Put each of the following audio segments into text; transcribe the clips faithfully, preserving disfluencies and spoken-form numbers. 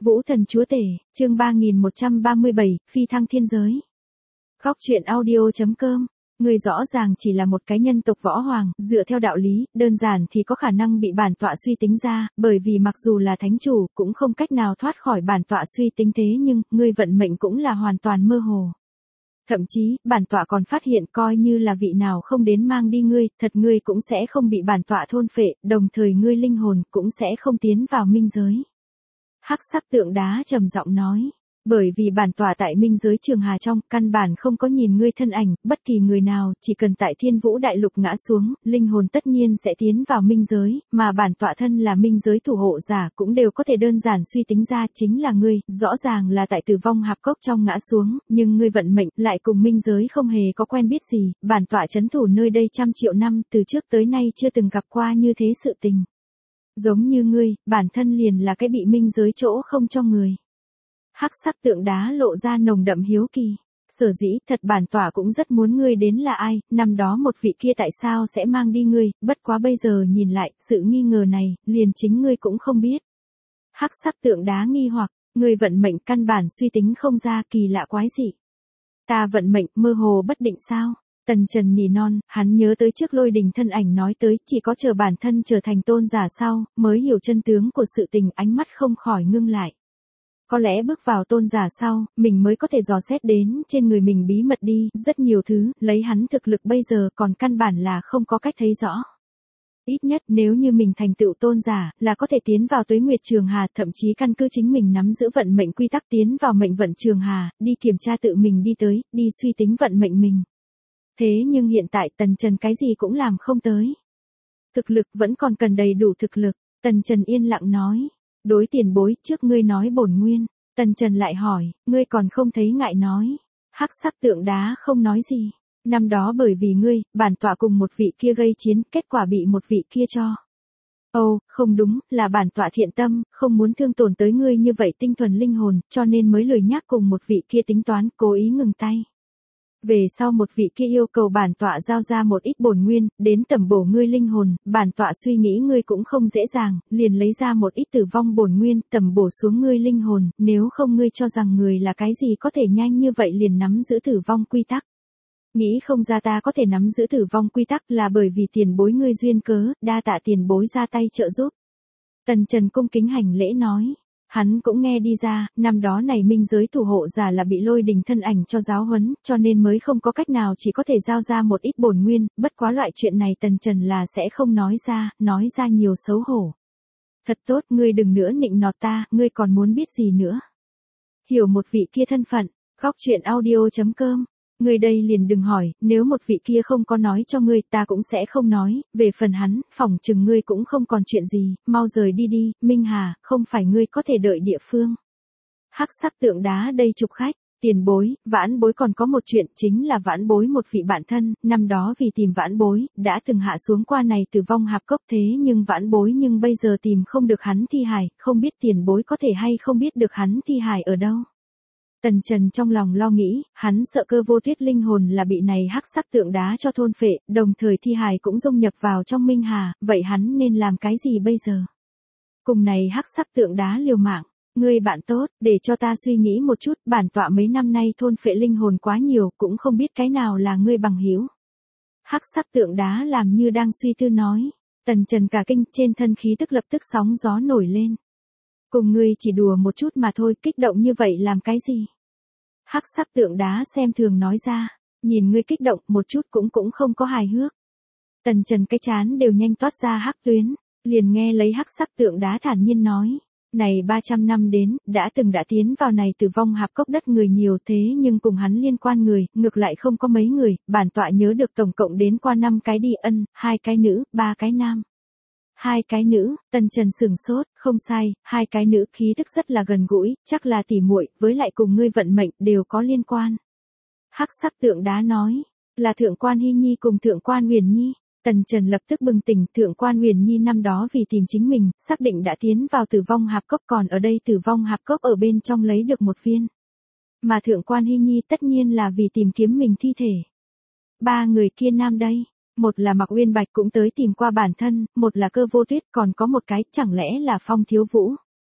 Vũ thần chúa tể, chương ba nghìn một trăm ba mươi bảy, phi thăng thiên giới. Góc truyện audio chấm com. Người rõ ràng chỉ là một cái nhân tộc võ hoàng, dựa theo đạo lý, đơn giản thì có khả năng bị bản tọa suy tính ra, bởi vì mặc dù là thánh chủ, cũng không cách nào thoát khỏi bản tọa suy tính thế nhưng, ngươi vận mệnh cũng là hoàn toàn mơ hồ. Thậm chí, bản tọa còn phát hiện coi như là vị nào không đến mang đi ngươi, thật ngươi cũng sẽ không bị bản tọa thôn phệ, đồng thời ngươi linh hồn cũng sẽ không tiến vào minh giới. Hắc sắc tượng đá trầm giọng nói, bởi vì bản tọa tại minh giới Trường Hà trong, căn bản không có nhìn ngươi thân ảnh, bất kỳ người nào, chỉ cần tại Thiên Vũ Đại Lục ngã xuống, linh hồn tất nhiên sẽ tiến vào minh giới, mà bản tọa thân là minh giới thủ hộ giả cũng đều có thể đơn giản suy tính ra chính là ngươi, rõ ràng là tại Tử Vong Hạp Cốc trong ngã xuống, nhưng ngươi vận mệnh lại cùng minh giới không hề có quen biết gì, bản tọa trấn thủ nơi đây trăm triệu năm, từ trước tới nay chưa từng gặp qua như thế sự tình. Giống như ngươi, bản thân liền là cái bị minh giới chỗ không cho người. Hắc sắc tượng đá lộ ra nồng đậm hiếu kỳ. Sở dĩ, thật bản tọa cũng rất muốn ngươi đến là ai, năm đó một vị kia tại sao sẽ mang đi ngươi, bất quá bây giờ nhìn lại, sự nghi ngờ này, liền chính ngươi cũng không biết. Hắc sắc tượng đá nghi hoặc, ngươi vận mệnh căn bản suy tính không ra, kỳ lạ quái dị. Ta vận mệnh mơ hồ bất định sao? Tần Trần nỉ non, hắn nhớ tới trước Lôi Đình thân ảnh nói tới, chỉ có chờ bản thân trở thành tôn giả sau, mới hiểu chân tướng của sự tình, ánh mắt không khỏi ngưng lại. Có lẽ bước vào tôn giả sau, mình mới có thể dò xét đến trên người mình bí mật đi, rất nhiều thứ, lấy hắn thực lực bây giờ còn căn bản là không có cách thấy rõ. Ít nhất nếu như mình thành tựu tôn giả, là có thể tiến vào tuế nguyệt Trường Hà, thậm chí căn cứ chính mình nắm giữ vận mệnh quy tắc tiến vào mệnh vận Trường Hà, đi kiểm tra tự mình đi tới, đi suy tính vận mệnh mình. Thế nhưng hiện tại Tần Trần cái gì cũng làm không tới. Thực lực vẫn còn cần đầy đủ thực lực, Tần Trần yên lặng nói. Đối tiền bối, trước ngươi nói bổn nguyên, Tần Trần lại hỏi, ngươi còn không thấy ngại nói. Hắc sắc tượng đá không nói gì. Năm đó bởi vì ngươi, bản tọa cùng một vị kia gây chiến, kết quả bị một vị kia cho. Ồ, oh, không đúng, là bản tọa thiện tâm, không muốn thương tổn tới ngươi như vậy tinh thuần linh hồn, cho nên mới lười nhác cùng một vị kia tính toán, cố ý ngừng tay. Về sau một vị kia yêu cầu bản tọa giao ra một ít bổn nguyên, đến tẩm bổ ngươi linh hồn, bản tọa suy nghĩ ngươi cũng không dễ dàng, liền lấy ra một ít tử vong bổn nguyên, tẩm bổ xuống ngươi linh hồn, nếu không ngươi cho rằng người là cái gì có thể nhanh như vậy liền nắm giữ tử vong quy tắc. Nghĩ không ra ta có thể nắm giữ tử vong quy tắc là bởi vì tiền bối ngươi duyên cớ, đa tạ tiền bối ra tay trợ giúp. Tần Trần cung kính hành lễ nói. Hắn cũng nghe đi ra, năm đó này minh giới thủ hộ giả là bị Lôi Đình thân ảnh cho giáo huấn, cho nên mới không có cách nào chỉ có thể giao ra một ít bổn nguyên, bất quá loại chuyện này Tần Trần là sẽ không nói ra, nói ra nhiều xấu hổ. Thật tốt, ngươi đừng nữa nịnh nọt ta, ngươi còn muốn biết gì nữa. Hiểu một vị kia thân phận, góc truyện audio chấm com. Ngươi đây liền đừng hỏi, nếu một vị kia không có nói cho ngươi ta cũng sẽ không nói, về phần hắn, phỏng chừng ngươi cũng không còn chuyện gì, mau rời đi đi, Minh Hà, không phải ngươi có thể đợi địa phương. Hắc sắc tượng đá đây chụp khách, tiền bối, vãn bối còn có một chuyện chính là vãn bối một vị bạn thân, năm đó vì tìm vãn bối, đã từng hạ xuống qua này Tử Vong Hạp Cốc thế nhưng vãn bối nhưng bây giờ tìm không được hắn thi hài, không biết tiền bối có thể hay không biết được hắn thi hài ở đâu. Tần Trần trong lòng lo nghĩ, hắn sợ Cơ Vô Tuyết linh hồn là bị này hắc sắc tượng đá cho thôn phệ, đồng thời thi hài cũng dung nhập vào trong Minh Hà, vậy hắn nên làm cái gì bây giờ? Cùng này hắc sắc tượng đá liều mạng, ngươi bạn tốt, để cho ta suy nghĩ một chút, bản tọa mấy năm nay thôn phệ linh hồn quá nhiều, cũng không biết cái nào là ngươi bằng hữu. Hắc sắc tượng đá làm như đang suy tư nói, Tần Trần cả kinh, trên thân khí tức lập tức sóng gió nổi lên. Cùng ngươi chỉ đùa một chút mà thôi, kích động như vậy làm cái gì? Hắc sắc tượng đá xem thường nói ra, nhìn ngươi kích động một chút cũng cũng không có hài hước. Tần Trần cái chán đều nhanh toát ra hắc tuyến, liền nghe lấy hắc sắc tượng đá thản nhiên nói, này ba trăm năm đến, đã từng đã tiến vào này Tử Vong Hạp Cốc đất người nhiều thế nhưng cùng hắn liên quan người, ngược lại không có mấy người, bản tọa nhớ được tổng cộng đến qua năm cái đi ân, hai cái nữ, ba cái nam. Hai cái nữ, Tần Trần sửng sốt, không sai, hai cái nữ khí thức rất là gần gũi, chắc là tỉ muội, với lại cùng ngươi vận mệnh đều có liên quan. Hắc sắc tượng đá nói, là Thượng quan Hy Nhi cùng Thượng quan Huyền Nhi. Tần Trần lập tức bừng tỉnh, Thượng quan Huyền Nhi năm đó vì tìm chính mình, xác định đã tiến vào Tử Vong Hạp Cốc, còn ở đây Tử Vong Hạp Cốc ở bên trong lấy được một viên. Mà Thượng quan Hy Nhi tất nhiên là vì tìm kiếm mình thi thể. Ba người kia nam đây. Một là Mạc Uyên Bạch cũng tới tìm qua bản thân, một là Cơ Vô Tuyết, còn có một cái, chẳng lẽ là Phong Thiếu Vũ.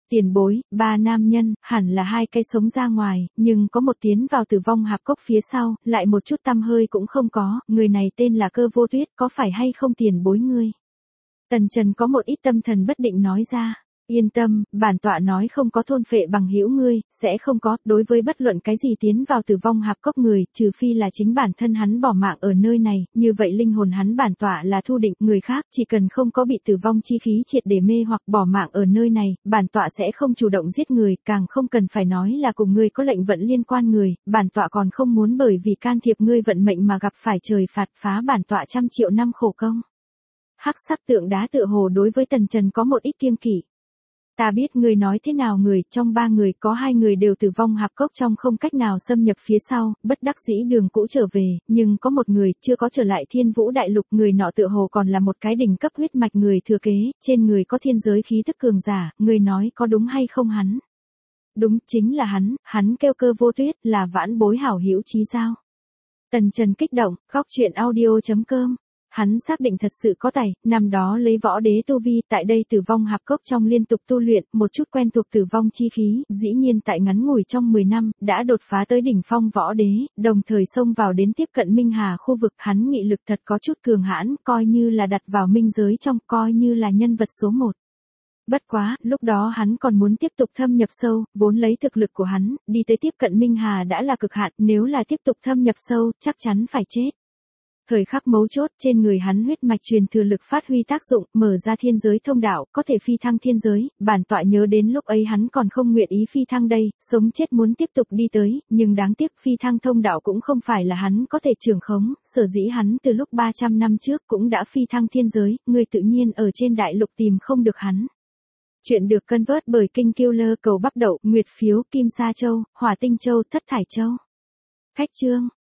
Tiền bối, ba nam nhân, hẳn là hai cái sống ra ngoài, nhưng có một tiến vào tử vong hạp cốc phía sau, lại một chút tăm hơi cũng không có, người này tên là Cơ Vô Tuyết, có phải hay không tiền bối ngươi? Tần Trần có một ít tâm thần bất định nói ra. Yên tâm, bản tọa nói không có thôn phệ bằng hữu ngươi, sẽ không có, đối với bất luận cái gì tiến vào tử vong hạp cốc người, trừ phi là chính bản thân hắn bỏ mạng ở nơi này, như vậy linh hồn hắn bản tọa là thu định, người khác chỉ cần không có bị tử vong chi khí triệt để mê hoặc bỏ mạng ở nơi này, bản tọa sẽ không chủ động giết người, càng không cần phải nói là cùng ngươi có lệnh vận liên quan người, bản tọa còn không muốn bởi vì can thiệp ngươi vận mệnh mà gặp phải trời phạt phá bản tọa trăm triệu năm khổ công. Hắc sắc tượng đá tựa hồ đối với Tần Trần có một ít kiêng kỵ. Ta biết người nói thế nào người, trong ba người có hai người đều tử vong hạp cốc trong không cách nào xâm nhập phía sau, bất đắc dĩ đường cũ trở về, nhưng có một người chưa có trở lại Thiên Vũ Đại Lục, người nọ tựa hồ còn là một cái đỉnh cấp huyết mạch người thừa kế, trên người có thiên giới khí thức cường giả, người nói có đúng hay không hắn? Đúng, chính là hắn, hắn kêu Cơ Vô Tuyết, là vãn bối hảo hữu chí giao. Tần Trần kích động, góc truyện audio chấm com. Hắn xác định thật sự có tài, năm đó lấy võ đế tu vi, tại đây tử vong hạp cốc trong liên tục tu luyện, một chút quen thuộc tử vong chi khí, dĩ nhiên tại ngắn ngủi trong mười năm, đã đột phá tới đỉnh phong võ đế, đồng thời xông vào đến tiếp cận Minh Hà khu vực, hắn nghị lực thật có chút cường hãn, coi như là đặt vào minh giới trong, coi như là nhân vật số một. Bất quá, lúc đó hắn còn muốn tiếp tục thâm nhập sâu, vốn lấy thực lực của hắn, đi tới tiếp cận Minh Hà đã là cực hạn, nếu là tiếp tục thâm nhập sâu, chắc chắn phải chết. Thời khắc mấu chốt, trên người hắn huyết mạch truyền thừa lực phát huy tác dụng, mở ra thiên giới thông đạo, có thể phi thăng thiên giới, bản tọa nhớ đến lúc ấy hắn còn không nguyện ý phi thăng đây, sống chết muốn tiếp tục đi tới, nhưng đáng tiếc phi thăng thông đạo cũng không phải là hắn có thể trưởng khống, sở dĩ hắn từ lúc ba trăm năm trước cũng đã phi thăng thiên giới, người tự nhiên ở trên đại lục tìm không được hắn. Chuyện được cân vớt bởi Kinh Killer cầu bắp đậu, Nguyệt Phiếu, Kim Sa Châu, Hỏa Tinh Châu, Thất Thải Châu. Khách chương.